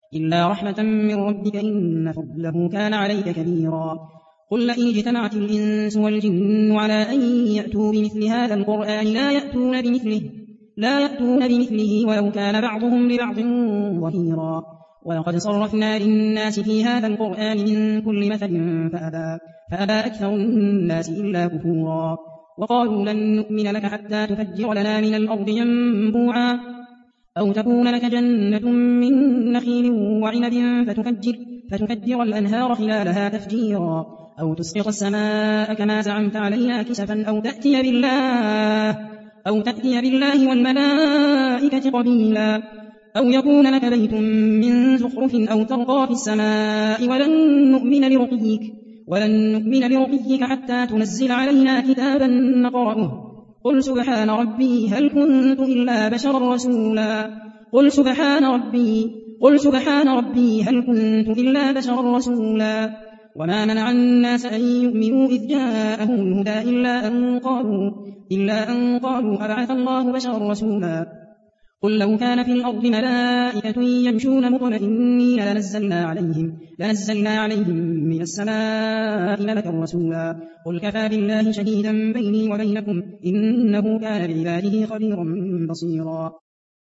إلا رحمة من ربك إن فضله كان عليك كبيرا. قل لئن اجتمعت الإنس والجن على أن يأتوا بمثل هذا القرآن لا يأتون بمثله ولو كان بعضهم لبعض ظهيرا. ولقد صرفنا للناس في هذا القرآن من كل مثل فأبى أكثر الناس إلا كفورا. وقالوا لن نؤمن لك حتى تفجر لنا من الأرض ينبوعا أو تكون لك جنة من نخيل وعنب فتفجر الأنهار خلالها تفجيرا أو تسقط السماء كما زعمت علينا كسفا أو تأتي بالله والملائكة قبيلا أو يكون لك بيت من زخرف أو ترقى في السماء ولن نؤمن لرقيك حتى تنزل علينا كتابا نقرأه قل سبحان ربي هل كنت إلا بشرا رسولا. قل سبحان ربي هل كنت إلا بشرا رسولا. وما منع الناس أن يؤمنوا إذ جاءهم الهدى إلا أن قالوا أبعث الله بشرا رسولا. قل لو كان في الأرض ملائكة يمشون مطمئنين لنزلنا عليهم من السماء ملكا رسولا. قل كفى بالله شهيدا بيني وبينكم إنه كان بعباده خبيرا بصيرا.